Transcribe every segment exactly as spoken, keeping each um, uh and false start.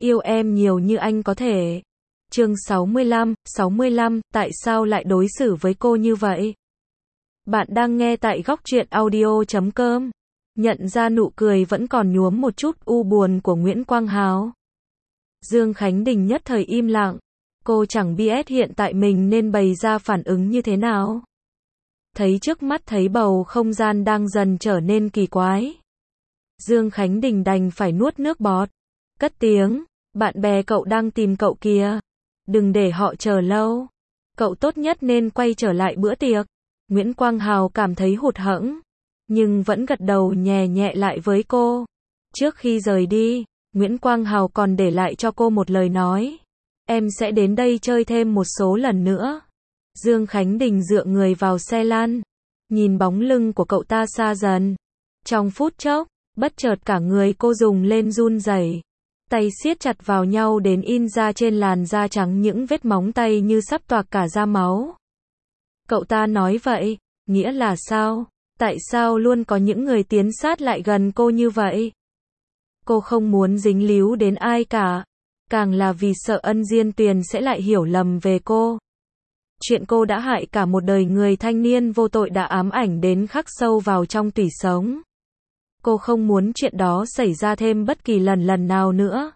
yêu em nhiều như anh có thể. Chương sáu mươi lăm, sáu mươi lăm, tại sao lại đối xử với cô như vậy? Bạn đang nghe tại góc truyện audio chấm com. Nhận ra nụ cười vẫn còn nhuốm một chút u buồn của Nguyễn Quang Háo. Dương Khánh Đình nhất thời im lặng. Cô chẳng biết hiện tại mình nên bày ra phản ứng như thế nào. Thấy trước mắt thấy bầu không gian đang dần trở nên kỳ quái. Dương Khánh Đình đành phải nuốt nước bọt. Cất tiếng, bạn bè cậu đang tìm cậu kìa. Đừng để họ chờ lâu. Cậu tốt nhất nên quay trở lại bữa tiệc. Nguyễn Quang Hào cảm thấy hụt hẫng, nhưng vẫn gật đầu nhẹ nhẹ lại với cô. Trước khi rời đi, Nguyễn Quang Hào còn để lại cho cô một lời nói. Em sẽ đến đây chơi thêm một số lần nữa. Dương Khánh Đình dựa người vào xe lăn, nhìn bóng lưng của cậu ta xa dần. Trong phút chốc, bất chợt cả người cô rùng lên run rẩy. Tay siết chặt vào nhau đến in ra trên làn da trắng những vết móng tay như sắp toạc cả ra máu. Cậu ta nói vậy, nghĩa là sao? Tại sao luôn có những người tiến sát lại gần cô như vậy? Cô không muốn dính líu đến ai cả, càng là vì sợ Ân Diên Tuyền sẽ lại hiểu lầm về cô. Chuyện cô đã hại cả một đời người thanh niên vô tội đã ám ảnh đến khắc sâu vào trong tủy sống. Cô không muốn chuyện đó xảy ra thêm bất kỳ lần lần nào nữa.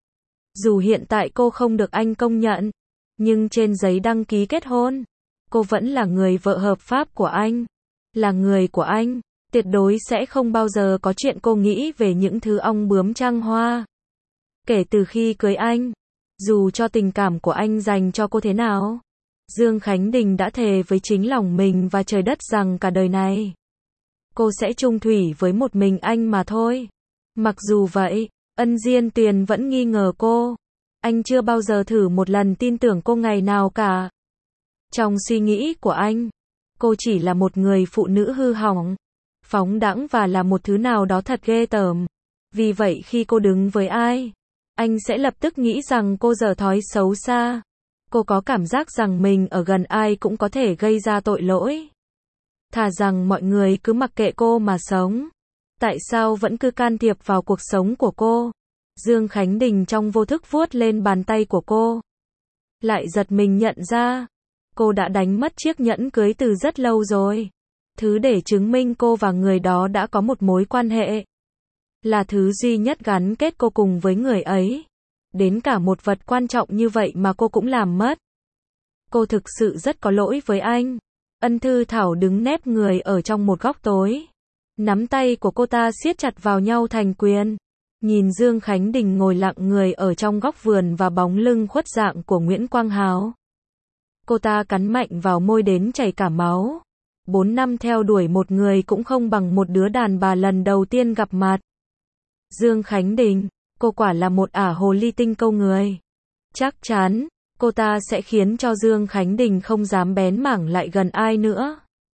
Dù hiện tại cô không được anh công nhận, nhưng trên giấy đăng ký kết hôn, cô vẫn là người vợ hợp pháp của anh. Là người của anh, tuyệt đối sẽ không bao giờ có chuyện cô nghĩ về những thứ ong bướm trăng hoa. Kể từ khi cưới anh, dù cho tình cảm của anh dành cho cô thế nào, Dương Khánh Đình đã thề với chính lòng mình và trời đất rằng cả đời này cô sẽ chung thủy với một mình anh mà thôi. Mặc dù vậy, Ân Diên Tuyền vẫn nghi ngờ cô. Anh chưa bao giờ thử một lần tin tưởng cô ngày nào cả. Trong suy nghĩ của anh, cô chỉ là một người phụ nữ hư hỏng, phóng đãng và là một thứ nào đó thật ghê tởm. Vì vậy khi cô đứng với ai, anh sẽ lập tức nghĩ rằng cô dở thói xấu xa. Cô có cảm giác rằng mình ở gần ai cũng có thể gây ra tội lỗi. Thà rằng mọi người cứ mặc kệ cô mà sống. Tại sao vẫn cứ can thiệp vào cuộc sống của cô? Dương Khánh Đình trong vô thức vuốt lên bàn tay của cô. Lại giật mình nhận ra, cô đã đánh mất chiếc nhẫn cưới từ rất lâu rồi. Thứ để chứng minh cô và người đó đã có một mối quan hệ. Là thứ duy nhất gắn kết cô cùng với người ấy. Đến cả một vật quan trọng như vậy mà cô cũng làm mất. Cô thực sự rất có lỗi với anh. Ân Thư Thảo đứng nép người ở trong một góc tối. Nắm tay của cô ta siết chặt vào nhau thành quyền. Nhìn Dương Khánh Đình ngồi lặng người ở trong góc vườn và bóng lưng khuất dạng của Nguyễn Quang Háo. Cô ta cắn mạnh vào môi đến chảy cả máu. Bốn năm theo đuổi một người cũng không bằng một đứa đàn bà lần đầu tiên gặp mặt. Dương Khánh Đình, cô quả là một ả hồ ly tinh câu người. Chắc chắn, cô ta sẽ khiến cho Dương Khánh Đình không dám bén mảng lại gần ai nữa.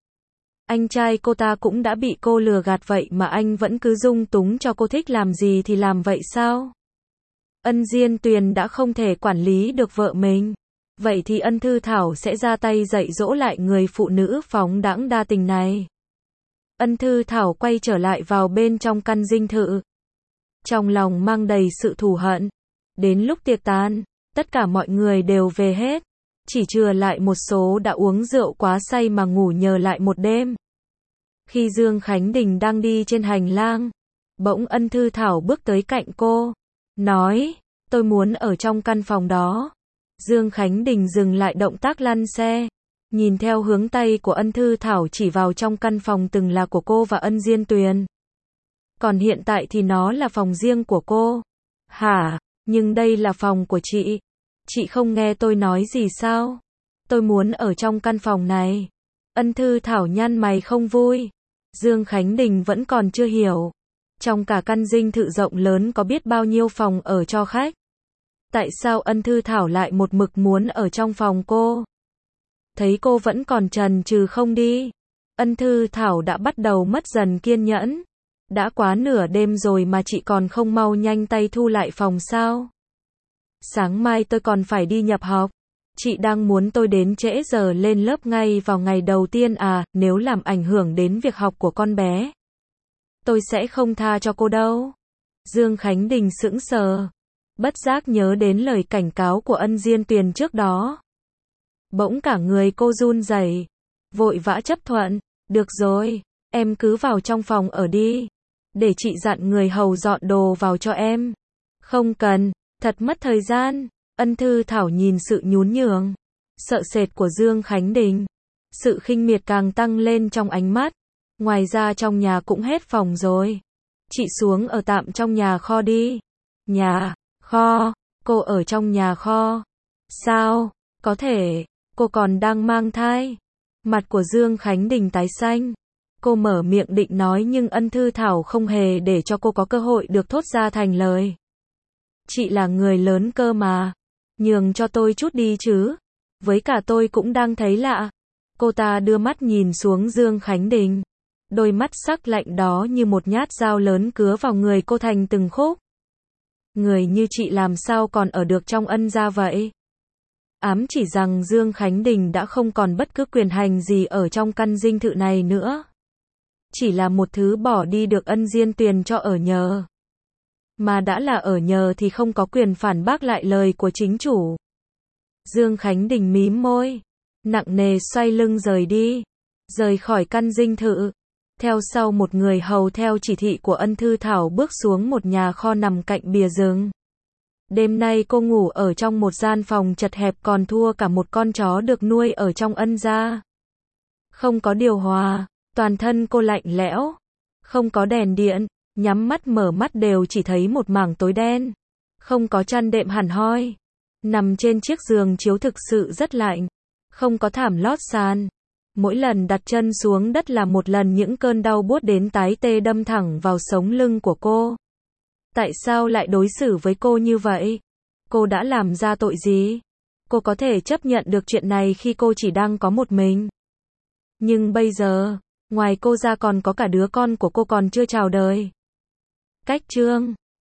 Anh trai cô ta cũng đã bị cô lừa gạt vậy mà anh vẫn cứ dung túng cho cô thích làm gì thì làm vậy sao? Ân Diên Tuyền đã không thể quản lý được vợ mình. Vậy thì Ân Thư Thảo sẽ ra tay dạy dỗ lại người phụ nữ phóng đãng đa tình này. Ân Thư Thảo quay trở lại vào bên trong căn dinh thự. Trong lòng mang đầy sự thù hận. Đến lúc tiệc tàn, tất cả mọi người đều về hết. Chỉ chừa lại một số đã uống rượu quá say mà ngủ nhờ lại một đêm. Khi Dương Khánh Đình đang đi trên hành lang, bỗng Ân Thư Thảo bước tới cạnh cô. Nói, tôi muốn ở trong căn phòng đó. Dương Khánh Đình dừng lại động tác lăn xe. Nhìn theo hướng tay của Ân Thư Thảo chỉ vào trong căn phòng từng là của cô và Ân Diên Tuyền. Còn hiện tại thì nó là phòng riêng của cô. Hả, nhưng đây là phòng của chị. Chị không nghe tôi nói gì sao? Tôi muốn ở trong căn phòng này. Ân Thư Thảo nhăn mày không vui. Dương Khánh Đình vẫn còn chưa hiểu. Trong cả căn dinh thự rộng lớn có biết bao nhiêu phòng ở cho khách. Tại sao Ân Thư Thảo lại một mực muốn ở trong phòng cô? Thấy cô vẫn còn chần chừ không đi. Ân Thư Thảo đã bắt đầu mất dần kiên nhẫn. Đã quá nửa đêm rồi mà chị còn không mau nhanh tay thu lại phòng sao? Sáng mai tôi còn phải đi nhập học. Chị đang muốn tôi đến trễ giờ lên lớp ngay vào ngày đầu tiên à, nếu làm ảnh hưởng đến việc học của con bé. Tôi sẽ không tha cho cô đâu. Dương Khánh Đình sững sờ. Bất giác nhớ đến lời cảnh cáo của Ân Diên Tuyền trước đó. Bỗng cả người cô run rẩy, vội vã chấp thuận, được rồi, em cứ vào trong phòng ở đi, để chị dặn người hầu dọn đồ vào cho em. Không cần, thật mất thời gian. Ân Thư Thảo nhìn sự nhún nhường, sợ sệt của Dương Khánh Đình. Sự khinh miệt càng tăng lên trong ánh mắt. Ngoài ra trong nhà cũng hết phòng rồi. Chị xuống ở tạm trong nhà kho đi. Nhà kho, cô ở trong nhà kho. Sao, có thể, cô còn đang mang thai. Mặt của Dương Khánh Đình tái xanh. Cô mở miệng định nói nhưng Ân Thư Thảo không hề để cho cô có cơ hội được thốt ra thành lời. Chị là người lớn cơ mà. Nhường cho tôi chút đi chứ. Với cả tôi cũng đang thấy lạ. Cô ta đưa mắt nhìn xuống Dương Khánh Đình. Đôi mắt sắc lạnh đó như một nhát dao lớn cứa vào người cô thành từng khúc. Người như chị làm sao còn ở được trong Ân gia vậy? Ám chỉ rằng Dương Khánh Đình đã không còn bất cứ quyền hành gì ở trong căn dinh thự này nữa. Chỉ là một thứ bỏ đi được Ân Diên Tuyền cho ở nhờ. Mà đã là ở nhờ thì không có quyền phản bác lại lời của chính chủ. Dương Khánh Đình mím môi, nặng nề xoay lưng rời đi, rời khỏi căn dinh thự. Theo sau một người hầu theo chỉ thị của Ân Thư Thảo bước xuống một nhà kho nằm cạnh bìa rừng. Đêm nay cô ngủ ở trong một gian phòng chật hẹp còn thua cả một con chó được nuôi ở trong Ân gia. Không có điều hòa, toàn thân cô lạnh lẽo, không có đèn điện, nhắm mắt mở mắt đều chỉ thấy một mảng tối đen. Không có chăn đệm hẳn hoi, nằm trên chiếc giường chiếu thực sự rất lạnh, không có thảm lót sàn. Mỗi lần đặt chân xuống đất là một lần những cơn đau buốt đến tái tê đâm thẳng vào sống lưng của cô. Tại sao lại đối xử với cô như vậy? Cô đã làm ra tội gì? Cô có thể chấp nhận được chuyện này khi cô chỉ đang có một mình. Nhưng bây giờ, ngoài cô ra còn có cả đứa con của cô còn chưa chào đời. Cách chương